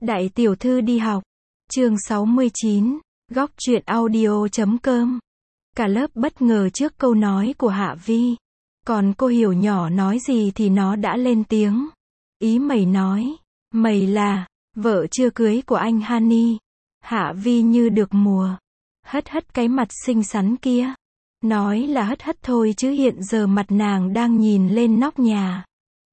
Đại tiểu thư đi học. Chương 69. Góc truyện audio.com. Cả lớp bất ngờ trước câu nói của Hạ Vi. Còn cô Hiểu nhỏ nói gì thì nó đã lên tiếng. Ý mày nói, mày là vợ chưa cưới của anh Hani. Hạ Vi như được mùa. Hất hất cái mặt xinh xắn kia. Nói là hất hất thôi chứ hiện giờ mặt nàng đang nhìn lên nóc nhà.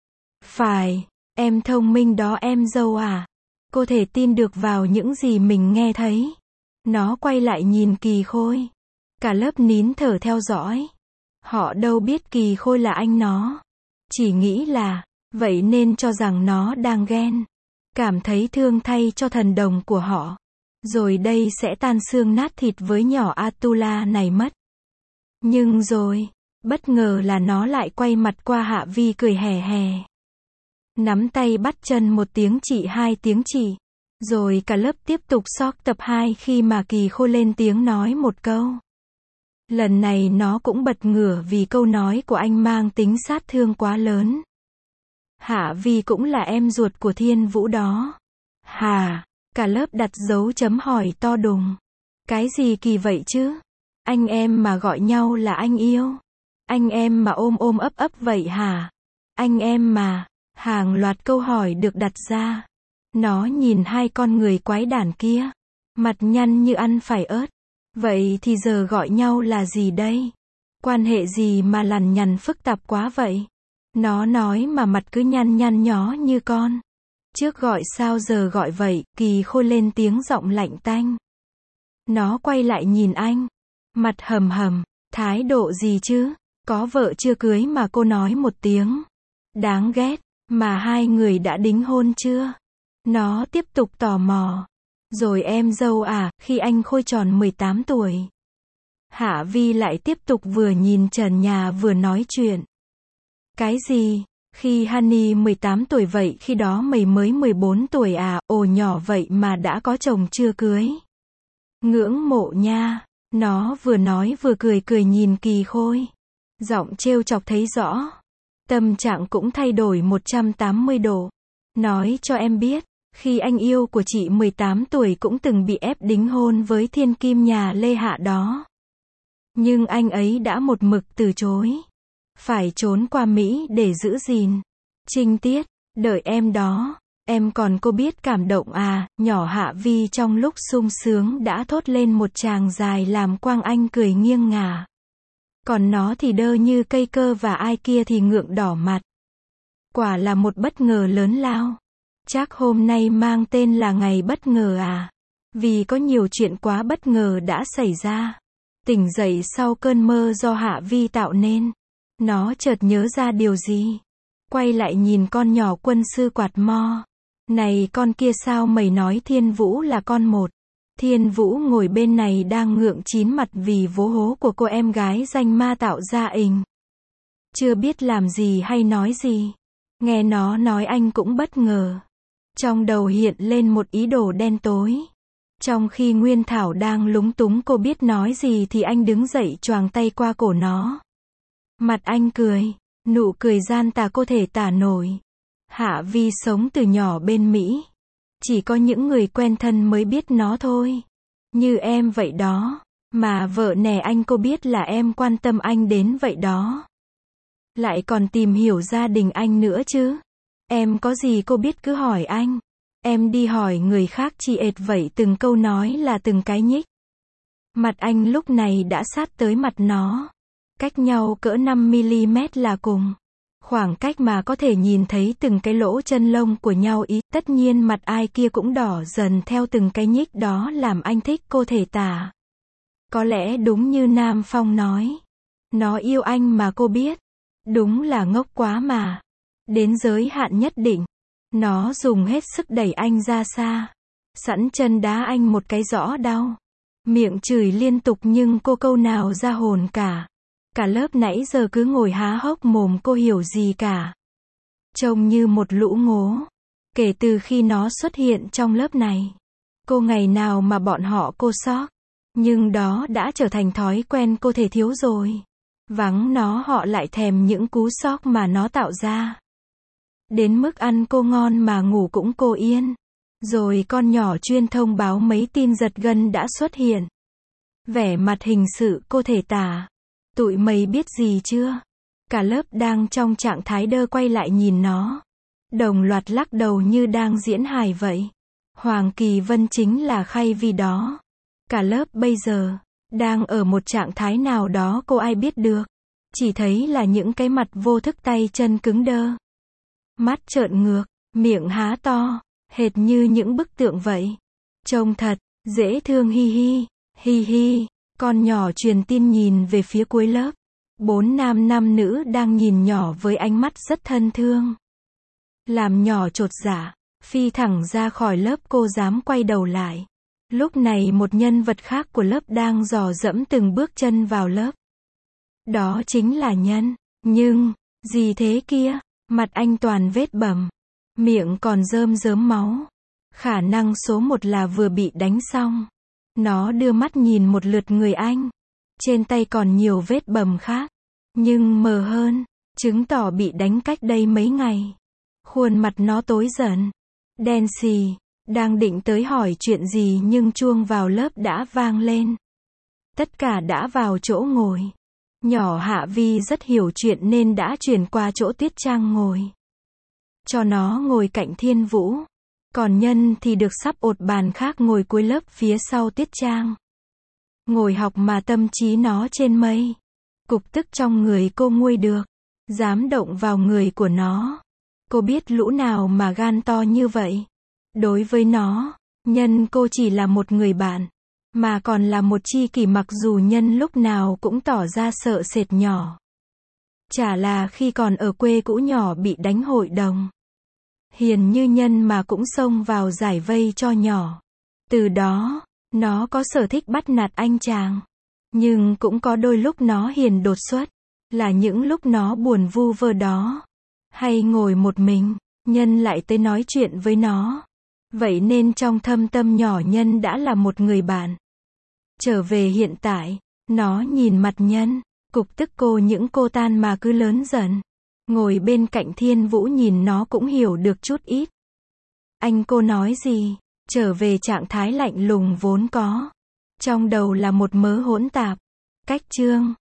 Phải, em thông minh đó em dâu à. Cô thể tin được vào những gì mình nghe thấy. Nó quay lại nhìn Kỳ Khôi. Cả lớp nín thở theo dõi. Họ đâu biết Kỳ Khôi là anh nó. Chỉ nghĩ là, vậy nên cho rằng nó đang ghen. Cảm thấy thương thay cho thần đồng của họ. Rồi đây sẽ tan xương nát thịt với nhỏ Atula này mất. Nhưng rồi, bất ngờ là nó lại quay mặt qua Hạ Vi cười hè hè. Nắm tay bắt chân một tiếng chị hai tiếng chỉ. Rồi cả lớp tiếp tục sóc tập 2 khi mà Kỳ Khôi lên tiếng nói một câu. Lần này nó cũng bật ngửa vì câu nói của anh mang tính sát thương quá lớn. Hạ Vi cũng là em ruột của Thiên Vũ đó. Hà, cả lớp đặt dấu chấm hỏi to đùng. Cái gì kỳ vậy chứ? Anh em mà gọi nhau là anh yêu. Anh em mà ôm ôm ấp ấp vậy hả? Anh em mà, hàng loạt câu hỏi được đặt ra. Nó nhìn hai con người quái đản kia. Mặt nhăn như ăn phải ớt. Vậy thì giờ gọi nhau là gì đây? Quan hệ gì mà lằn nhằn phức tạp quá vậy? Nó nói mà mặt cứ nhăn nhăn nhó như con. Trước gọi sao giờ gọi vậy? Kỳ Khôi lên tiếng giọng lạnh tanh. Nó quay lại nhìn anh. Mặt hầm hầm. Thái độ gì chứ? Có vợ chưa cưới mà cô nói một tiếng. Đáng ghét. Mà hai người đã đính hôn chưa? Nó tiếp tục tò mò. Rồi em dâu à, khi anh Khôi tròn 18 tuổi. Hạ Vi lại tiếp tục vừa nhìn trần nhà vừa nói chuyện. Cái gì? Khi Hani 18 tuổi vậy khi đó mày mới 14 tuổi à, ồ nhỏ vậy mà đã có chồng chưa cưới. Ngưỡng mộ nha. Nó vừa nói vừa cười cười nhìn Kỳ Khôi. Giọng trêu chọc thấy rõ. Tâm trạng cũng thay đổi 180 độ. Nói cho em biết. Khi anh yêu của chị 18 tuổi cũng từng bị ép đính hôn với thiên kim nhà Lê Hạ đó. Nhưng anh ấy đã một mực từ chối. Phải trốn qua Mỹ để giữ gìn trinh tiết, đợi em đó. Em còn cô biết cảm động à, nhỏ Hạ Vi trong lúc sung sướng đã thốt lên một tràng dài làm Quang Anh cười nghiêng ngả. Còn nó thì đơ như cây cơ và ai kia thì ngượng đỏ mặt. Quả là một bất ngờ lớn lao. Chắc hôm nay mang tên là ngày bất ngờ à? Vì có nhiều chuyện quá bất ngờ đã xảy ra. Tỉnh dậy sau cơn mơ do Hạ Vi tạo nên. Nó chợt nhớ ra điều gì. Quay lại nhìn con nhỏ quân sư quạt mo. Này con kia sao mày nói Thiên Vũ là con một? Thiên Vũ ngồi bên này đang ngượng chín mặt vì vố hố của cô em gái danh ma tạo ra ình. Chưa biết làm gì hay nói gì. Nghe nó nói anh cũng bất ngờ. Trong đầu hiện lên một ý đồ đen tối. Trong khi Nguyên Thảo đang lúng túng cô biết nói gì thì anh đứng dậy choàng tay qua cổ nó. Mặt anh cười. Nụ cười gian tà cô thể tả nổi. Hạ Vi sống từ nhỏ bên Mỹ. Chỉ có những người quen thân mới biết nó thôi. Như em vậy đó. Mà vợ nè anh cô biết là em quan tâm anh đến vậy đó. Lại còn tìm hiểu gia đình anh nữa chứ. Em có gì cô biết cứ hỏi anh. Em đi hỏi người khác chi ệt vậy từng câu nói là từng cái nhích. Mặt anh lúc này đã sát tới mặt nó. Cách nhau cỡ 5mm là cùng. Khoảng cách mà có thể nhìn thấy từng cái lỗ chân lông của nhau ý. Tất nhiên mặt ai kia cũng đỏ dần theo từng cái nhích đó làm anh thích cô thể tả. Có lẽ đúng như Nam Phong nói. Nó yêu anh mà cô biết. Đúng là ngốc quá mà. Đến giới hạn nhất định. Nó dùng hết sức đẩy anh ra xa. Sẵn chân đá anh một cái rõ đau. Miệng chửi liên tục nhưng cô câu nào ra hồn cả. Cả lớp nãy giờ cứ ngồi há hốc mồm cô hiểu gì cả. Trông như một lũ ngố. Kể từ khi nó xuất hiện trong lớp này. Cô ngày nào mà bọn họ cô sóc. Nhưng đó đã trở thành thói quen cô thể thiếu rồi. Vắng nó họ lại thèm những cú sóc mà nó tạo ra. Đến mức ăn cô ngon mà ngủ cũng cô yên. Rồi con nhỏ chuyên thông báo mấy tin giật gân đã xuất hiện. Vẻ mặt hình sự cô thể tả. Tụi mày biết gì chưa? Cả lớp đang trong trạng thái đơ quay lại nhìn nó. Đồng loạt lắc đầu như đang diễn hài vậy. Hoàng Kỳ Vân chính là khay vì đó. Cả lớp bây giờ đang ở một trạng thái nào đó cô ai biết được. Chỉ thấy là những cái mặt vô thức tay chân cứng đơ. Mắt trợn ngược, miệng há to, hệt như những bức tượng vậy. Trông thật dễ thương hi hi, hi hi. Con nhỏ truyền tin nhìn về phía cuối lớp. 4 nam 5 nữ đang nhìn nhỏ với ánh mắt rất thân thương. Làm nhỏ chột dạ, phi thẳng ra khỏi lớp cô dám quay đầu lại. Lúc này một nhân vật khác của lớp đang dò dẫm từng bước chân vào lớp. Đó chính là Nhân. Nhưng, gì thế kia? Mặt anh toàn vết bầm. Miệng còn rơm rớm máu. Khả năng số 1 là vừa bị đánh xong. Nó đưa mắt nhìn một lượt người anh. Trên tay còn nhiều vết bầm khác. Nhưng mờ hơn, chứng tỏ bị đánh cách đây mấy ngày. Khuôn mặt nó tối dần, đen xì, đang định tới hỏi chuyện gì nhưng chuông vào lớp đã vang lên. Tất cả đã vào chỗ ngồi. Nhỏ Hạ Vi rất hiểu chuyện nên đã chuyển qua chỗ Tuyết Trang ngồi. Cho nó ngồi cạnh Thiên Vũ. Còn Nhân thì được sắp ột bàn khác ngồi cuối lớp phía sau Tuyết Trang. Ngồi học mà tâm trí nó trên mây. Cục tức trong người cô nguôi được. Dám động vào người của nó. Cô biết lũ nào mà gan to như vậy. Đối với nó, Nhân cô chỉ là một người bạn. Mà còn là một tri kỷ mặc dù Nhân lúc nào cũng tỏ ra sợ sệt nhỏ. Chả là khi còn ở quê cũ nhỏ bị đánh hội đồng. Hiền như Nhân mà cũng xông vào giải vây cho nhỏ. Từ đó, nó có sở thích bắt nạt anh chàng. Nhưng cũng có đôi lúc nó hiền đột xuất. Là những lúc nó buồn vu vơ đó. Hay ngồi một mình, Nhân lại tới nói chuyện với nó. Vậy nên trong thâm tâm nhỏ Nhân đã là một người bạn. Trở về hiện tại, nó nhìn mặt Nhân, cục tức cô những cô tan mà cứ lớn dần. Ngồi bên cạnh Thiên Vũ nhìn nó cũng hiểu được chút ít. Anh cô nói gì? Trở về trạng thái lạnh lùng vốn có. Trong đầu là một mớ hỗn tạp. Cách chương